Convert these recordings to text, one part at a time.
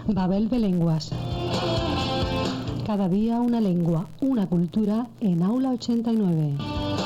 Babel de lenguas. Cada día una lengua, una cultura en Aula 89.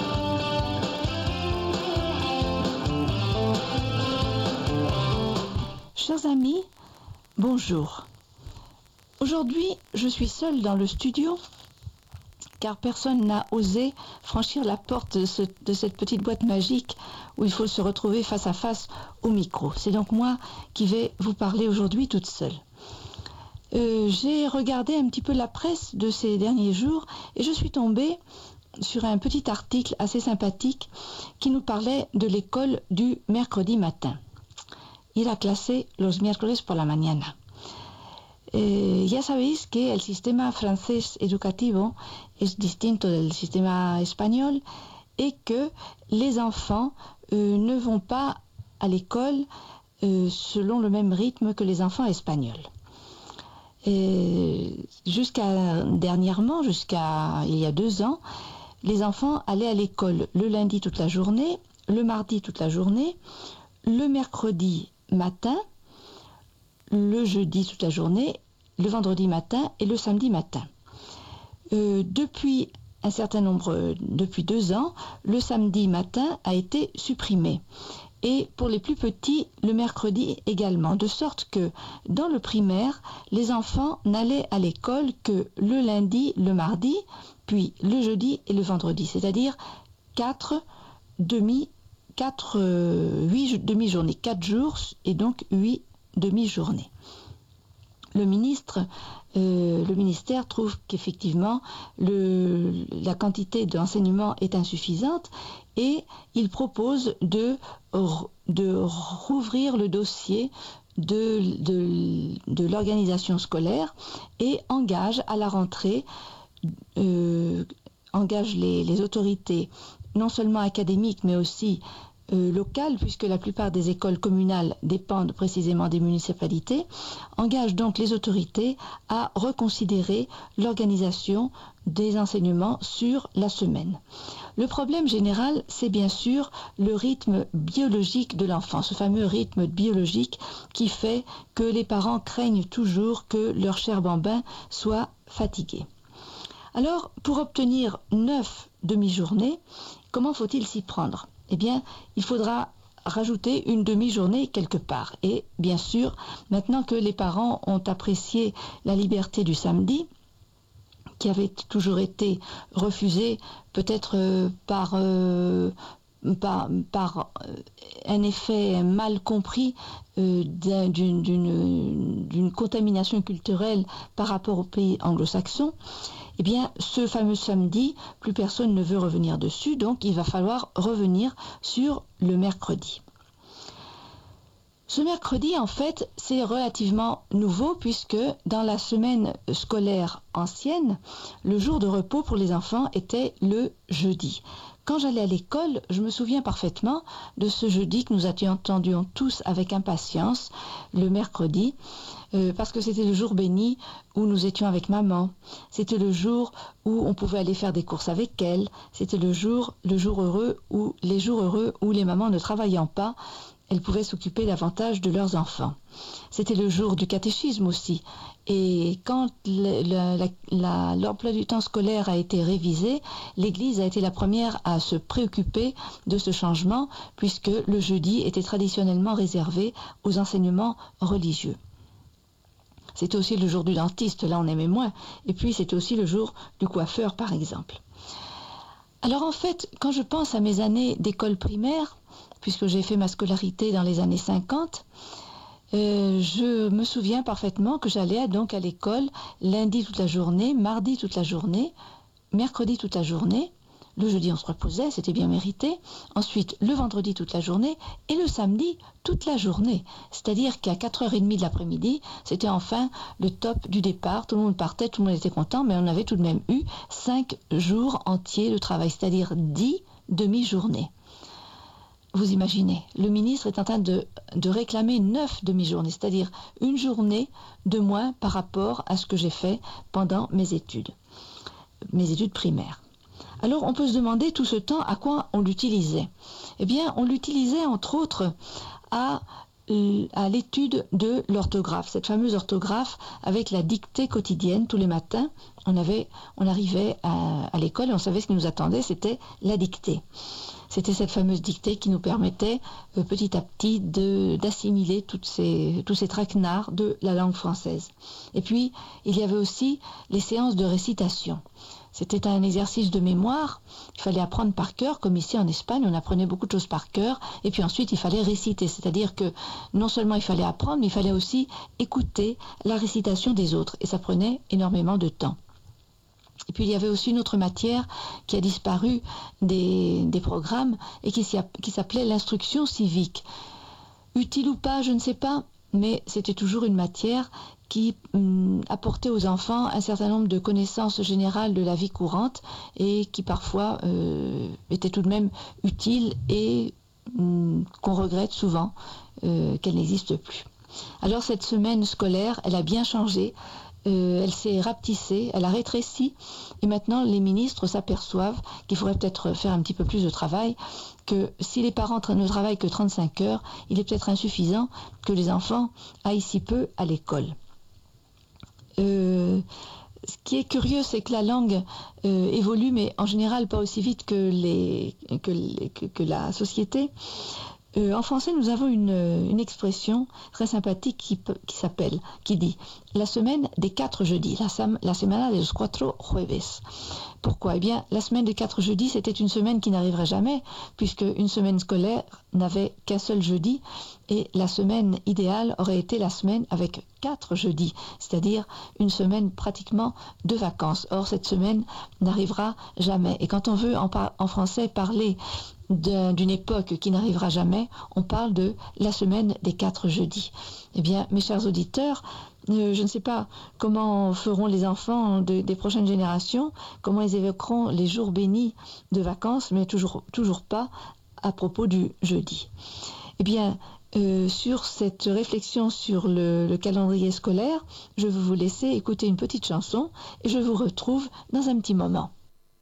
Chers amis, bonjour. Aujourd'hui, je suis seule dans le studio car personne n'a osé franchir la porte de cette petite boîte magique où il faut se retrouver face à face au micro. C'est donc moi qui vais vous parler aujourd'hui toute seule. J'ai regardé un petit peu la presse de ces derniers jours et je suis tombée sur un petit article assez sympathique qui nous parlait de l'école du mercredi matin. Ir a clase los miércoles por la mañana. Ya sabéis que el sistema francés educativo es distinto del sistema espagnol et que les enfants ne vont pas à l'école selon le même rythme que les enfants espagnols. Jusqu'à dernièrement, jusqu'à il y a 2 ans, les enfants allaient à l'école le lundi toute la journée, le mardi toute la journée, le mercredi matin, le jeudi toute la journée, le vendredi matin et le samedi matin. Depuis 2 ans, le samedi matin a été supprimé. Et pour les plus petits, le mercredi également. De sorte que dans le primaire, les enfants n'allaient à l'école que le lundi, le mardi, puis le jeudi et le vendredi. C'est-à-dire 8 demi-journées, 4 jours et donc 8 demi-journées. Le ministère trouve qu'effectivement la quantité d'enseignement est insuffisante et il propose de rouvrir le dossier de l'organisation scolaire et engage à la rentrée les autorités non seulement académiques mais aussi locales, puisque la plupart des écoles communales dépendent précisément des municipalités, engage donc les autorités à reconsidérer l'organisation des enseignements sur la semaine. Le problème général, c'est bien sûr le rythme biologique de l'enfant, ce fameux rythme biologique qui fait que les parents craignent toujours que leur cher bambin soit fatigué. Alors, pour obtenir 9 demi-journées, comment faut-il s'y prendre ? Eh bien, il faudra rajouter une demi-journée quelque part. Et bien sûr, maintenant que les parents ont apprécié la liberté du samedi, qui avait toujours été refusée peut-être par un effet mal compris d'une contamination culturelle par rapport aux pays anglo-saxons, eh bien, ce fameux samedi, plus personne ne veut revenir dessus, donc il va falloir revenir sur le mercredi. Ce mercredi, en fait, c'est relativement nouveau puisque dans la semaine scolaire ancienne, le jour de repos pour les enfants était le jeudi. Quand j'allais à l'école, je me souviens parfaitement de ce jeudi que nous attendions tous avec impatience, le mercredi, parce que c'était le jour béni où nous étions avec maman. C'était le jour où on pouvait aller faire des courses avec elle. C'était les jours heureux où les mamans ne travaillant pas, elles pouvaient s'occuper davantage de leurs enfants. C'était le jour du catéchisme aussi. Et quand l'emploi du temps scolaire a été révisé, l'Église a été la première à se préoccuper de ce changement, puisque le jeudi était traditionnellement réservé aux enseignements religieux. C'était aussi le jour du dentiste, là on aimait moins. Et puis c'était aussi le jour du coiffeur, par exemple. Alors en fait, quand je pense à mes années d'école primaire, puisque j'ai fait ma scolarité dans les années 50, je me souviens parfaitement que j'allais donc à l'école lundi toute la journée, mardi toute la journée, mercredi toute la journée, le jeudi on se reposait, c'était bien mérité, ensuite le vendredi toute la journée et le samedi toute la journée. C'est-à-dire qu'à 4h30 de l'après-midi, c'était enfin le top du départ, tout le monde partait, tout le monde était content, mais on avait tout de même eu 5 jours entiers de travail, c'est-à-dire 10 demi-journées. Vous imaginez, le ministre est en train de réclamer 9 demi-journées, c'est-à-dire une journée de moins par rapport à ce que j'ai fait pendant mes études primaires. Alors on peut se demander tout ce temps à quoi on l'utilisait. Eh bien, on l'utilisait entre autres à à l'étude de l'orthographe, cette fameuse orthographe avec la dictée quotidienne tous les matins. On arrivait à l'école et on savait ce qui nous attendait, c'était la dictée. C'était cette fameuse dictée qui nous permettait petit à petit d'assimiler tous ces traquenards de la langue française. Et puis, il y avait aussi les séances de récitation. C'était un exercice de mémoire, il fallait apprendre par cœur, comme ici en Espagne, on apprenait beaucoup de choses par cœur, et puis ensuite il fallait réciter, c'est-à-dire que non seulement il fallait apprendre, mais il fallait aussi écouter la récitation des autres, et ça prenait énormément de temps. Et puis il y avait aussi une autre matière qui a disparu des programmes et qui s'appelait l'instruction civique. Utile ou pas, je ne sais pas, mais c'était toujours une matière qui apportait aux enfants un certain nombre de connaissances générales de la vie courante et qui parfois était tout de même utile et qu'on regrette souvent qu'elle n'existe plus. Alors cette semaine scolaire, elle a bien changé. Elle s'est rapetissée, elle a rétréci et maintenant les ministres s'aperçoivent qu'il faudrait peut-être faire un petit peu plus de travail, que si les parents ne travaillent que 35 heures, il est peut-être insuffisant que les enfants aillent si peu à l'école. Ce qui est curieux, c'est que la langue évolue, mais en général pas aussi vite que la société. En français, nous avons une expression très sympathique qui dit la semaine des 4 jeudis, la semana de los 4 jueves. Pourquoi ? Eh bien, la semaine des 4 jeudis, c'était une semaine qui n'arriverait jamais, puisque une semaine scolaire n'avait qu'un seul jeudi, et la semaine idéale aurait été la semaine avec 4 jeudis, c'est-à-dire une semaine pratiquement de vacances. Or, cette semaine n'arrivera jamais. Et quand on veut en français parler d'une époque qui n'arrivera jamais, on parle de la semaine des 4 jeudis. Eh bien, mes chers auditeurs, je ne sais pas comment feront les enfants des prochaines générations, comment ils évoqueront les jours bénis de vacances, mais toujours pas à propos du jeudi. Eh bien, sur cette réflexion sur le calendrier scolaire, je vais vous laisser écouter une petite chanson et je vous retrouve dans un petit moment.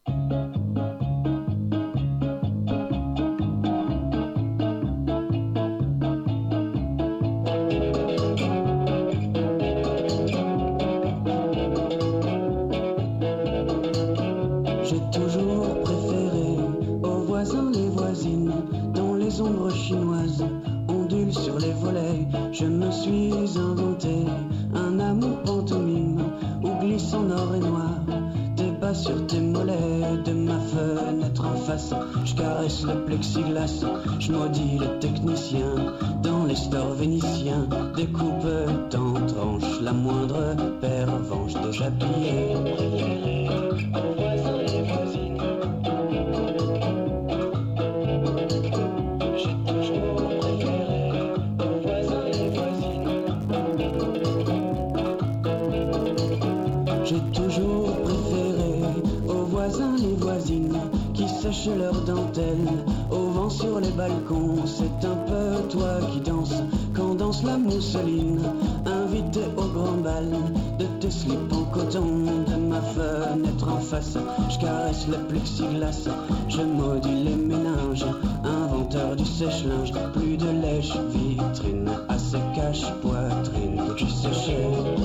Ombres chinoises ondulent sur les volets. Je me suis inventé un amour pantomime où glisse en or et noir tes pas sur tes mollets. De ma fenêtre en face, je caresse le plexiglas. Je maudis les techniciens dans les stores vénitiens. Découpe en tranches la moindre pervenche déjà pliée. Sèche leurs dentelles au vent sur les balcons. C'est un peu toi qui danses quand danse la mousseline. Invité au grand bal de tes slips en coton. De ma fenêtre en face, je caresse le plexiglas. Je maudis les méninges, inventeur du sèche-linge. Plus de lèche vitrine, assez cache poitrine. Je séchais.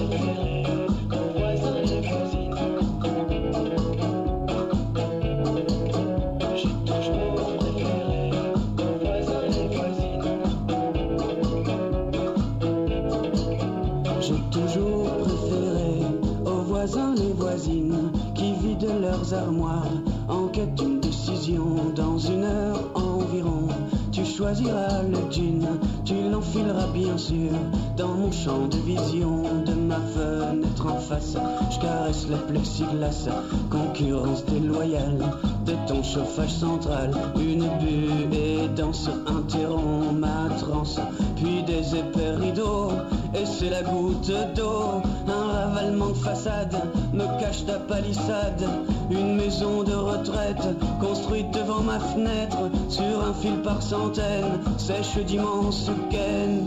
Armoires en quête d'une décision. Dans 1 heure environ, tu choisiras le jean, tu l'enfileras bien sûr dans mon champ de vision. De ma fenêtre en face, je caresse le plexiglas. Concurrence déloyale de ton chauffage central. Une buée dense interrompt ma transe, puis des épais rideaux, et c'est la goutte d'eau. Un ravalement de façade me cache ta palissade. Une maison de retraite construite devant ma fenêtre, sur un fil par centaines, sèche d'immenses gaines.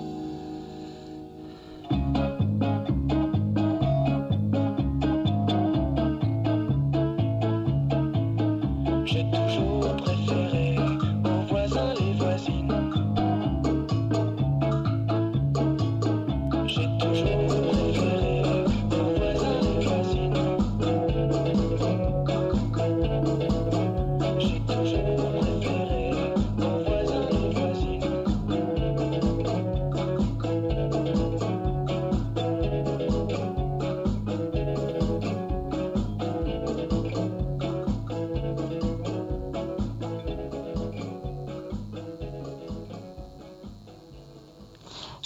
J'ai toujours préféré aux voisins les voisines.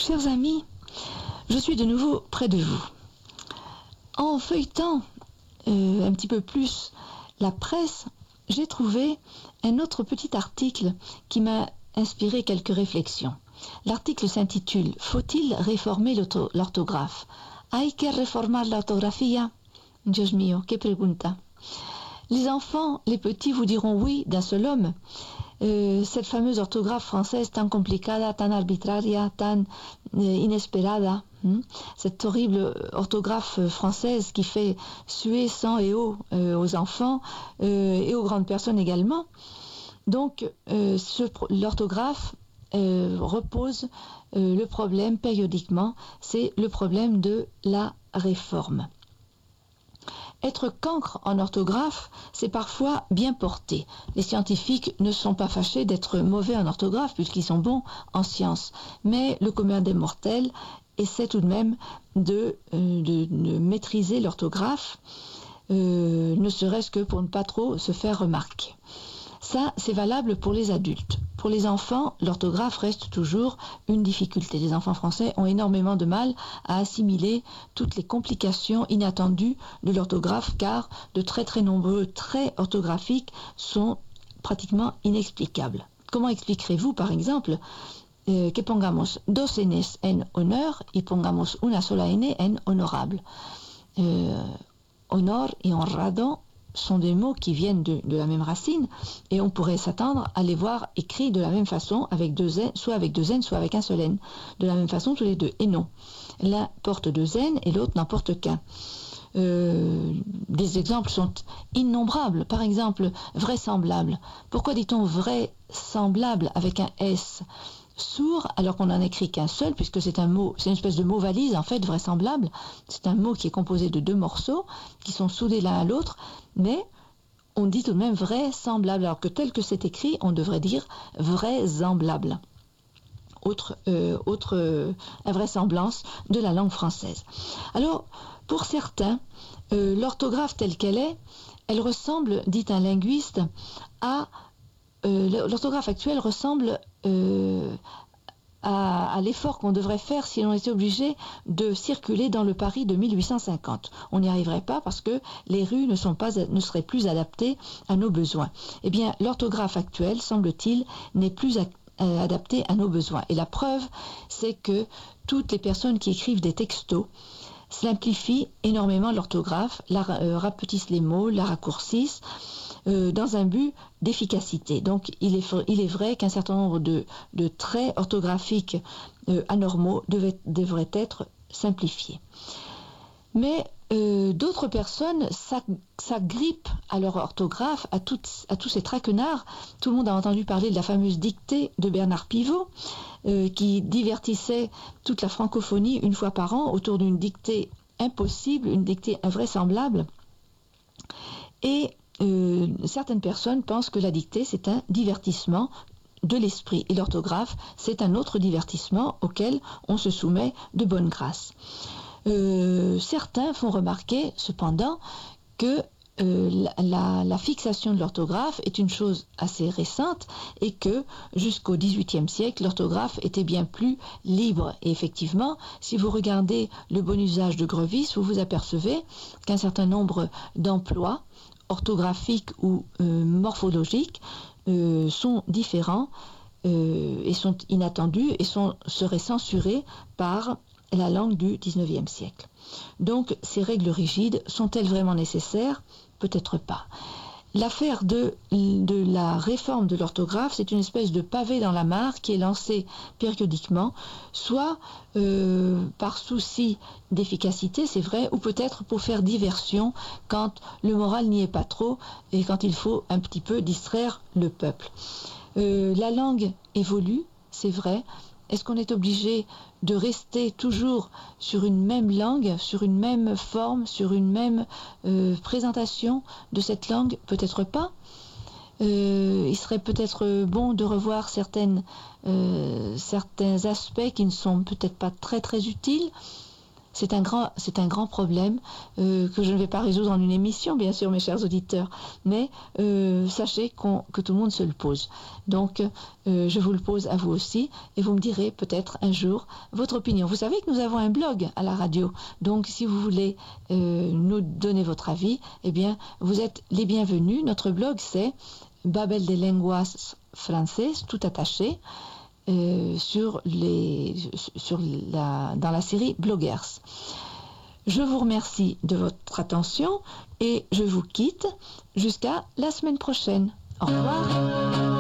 Chers amis, je suis de nouveau près de vous. En feuilletant un petit peu plus la presse, j'ai trouvé un autre petit article qui m'a inspiré quelques réflexions. L'article s'intitule « Faut-il réformer l'orthographe ?» Hay que reformar la ortografía? Dios mío, que pregunta. Les enfants, les petits vous diront oui d'un seul homme. Cette fameuse orthographe française tan complicada, tan arbitraria, tan inesperada, cette horrible orthographe française qui fait suer sang et eau aux enfants et aux grandes personnes également. Donc l'orthographe repose le problème périodiquement, c'est le problème de la réforme. Être cancre en orthographe, c'est parfois bien porté. Les scientifiques ne sont pas fâchés d'être mauvais en orthographe puisqu'ils sont bons en sciences. Mais le commun des mortels essaie tout de même de maîtriser l'orthographe, ne serait-ce que pour ne pas trop se faire remarquer. Ça, c'est valable pour les adultes. Pour les enfants, l'orthographe reste toujours une difficulté. Les enfants français ont énormément de mal à assimiler toutes les complications inattendues de l'orthographe car de très très nombreux traits orthographiques sont pratiquement inexplicables. Comment expliquerez-vous, par exemple, que pongamos dos Ns en honneur y pongamos una sola N en honorable? Honor et honrado sont des mots qui viennent de la même racine et on pourrait s'attendre à les voir écrits de la même façon, avec deux N, soit avec deux N, soit avec un seul N. De la même façon tous les deux. Et non. L'un porte deux N et l'autre n'en porte qu'un. Des exemples sont innombrables. Par exemple, vraisemblable. Pourquoi dit-on vraisemblable avec un S? Sourd, alors qu'on n'en écrit qu'un seul, puisque c'est un mot, c'est une espèce de mot valise en fait, vraisemblable. C'est un mot qui est composé de deux morceaux qui sont soudés l'un à l'autre, mais on dit tout de même vraisemblable, alors que tel que c'est écrit, on devrait dire vraisemblable. Autre invraisemblance de la langue française. Alors, pour certains, l'orthographe telle qu'elle est, elle ressemble, dit un linguiste, à l'orthographe actuelle ressemble à l'effort qu'on devrait faire si l'on était obligé de circuler dans le Paris de 1850. On n'y arriverait pas parce que les rues ne seraient plus adaptées à nos besoins. Eh bien, l'orthographe actuelle, semble-t-il, n'est plus adaptée à nos besoins. Et la preuve, c'est que toutes les personnes qui écrivent des textos simplifient énormément l'orthographe, rapetissent les mots, la raccourcissent, dans un but d'efficacité. Donc il est vrai qu'un certain nombre de traits orthographiques anormaux devraient être simplifiés. Mais d'autres personnes s'agrippent à leur orthographe, à tous ces traquenards. Tout le monde a entendu parler de la fameuse dictée de Bernard Pivot, qui divertissait toute la francophonie une fois par an autour d'une dictée impossible, une dictée invraisemblable. Et certaines personnes pensent que la dictée, c'est un divertissement de l'esprit. Et l'orthographe, c'est un autre divertissement auquel on se soumet de bonne grâce. Certains font remarquer, cependant, que la fixation de l'orthographe est une chose assez récente et que jusqu'au XVIIIe siècle, l'orthographe était bien plus libre. Et effectivement, si vous regardez le bon usage de Grevis, vous vous apercevez qu'un certain nombre d'emplois orthographiques ou morphologiques sont différents et sont inattendus et seraient censurés par la langue du XIXe siècle. Donc, ces règles rigides sont-elles vraiment nécessaires? Peut-être pas. L'affaire de la réforme de l'orthographe, c'est une espèce de pavé dans la mare qui est lancé périodiquement, soit par souci d'efficacité, c'est vrai, ou peut-être pour faire diversion quand le moral n'y est pas trop et quand il faut un petit peu distraire le peuple. La langue évolue, c'est vrai. Est-ce qu'on est obligé de rester toujours sur une même langue, sur une même forme, sur une même présentation de cette langue? Peut-être pas. Il serait peut-être bon de revoir certains aspects qui ne sont peut-être pas très très utiles. C'est un grand problème que je ne vais pas résoudre en une émission, bien sûr, mes chers auditeurs, mais sachez que tout le monde se le pose. Donc, je vous le pose à vous aussi, et vous me direz peut-être un jour votre opinion. Vous savez que nous avons un blog à la radio, donc si vous voulez nous donner votre avis, eh bien, vous êtes les bienvenus. Notre blog, c'est Babel de Lenguas Françaises, tout attaché, dans la série Bloggers. Je vous remercie de votre attention et je vous quitte jusqu'à la semaine prochaine. Au revoir.